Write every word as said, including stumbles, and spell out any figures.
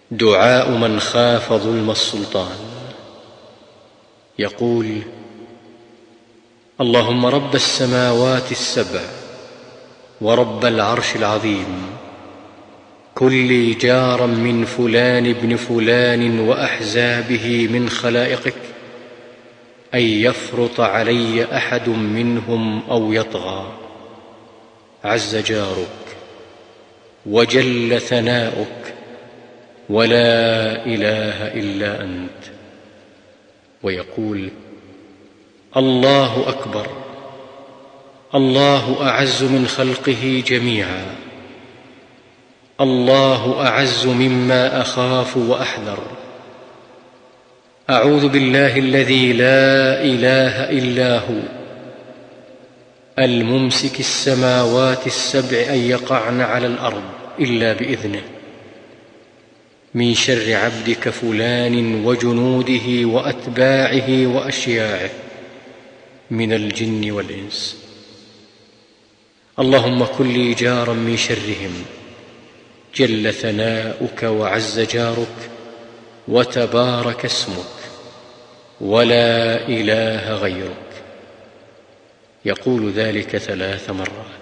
دعاء من خاف ظلم السلطان. يقول: اللهم رب السماوات السبع ورب العرش العظيم، كن لي جارا من فلان ابن فلان وأحزابه من خلائقك، أن يفرط علي أحد منهم أو يطغى. عز جارك وجل ثناؤك ولا إله إلا أنت. ويقول: الله أكبر، الله أعز من خلقه جميعا، الله أعز مما أخاف وأحذر. أعوذ بالله الذي لا إله إلا هو، الممسك السماوات السبع أن يقعن على الأرض إلا بإذنه، من شر عبدك فلان وجنوده وأتباعه وأشياعه من الجن والإنس. اللهم كن لي جارا من شرهم، جل ثناؤك وعز جارك وتبارك اسمك ولا إله غيرك. يقول ذلك ثلاث مرات.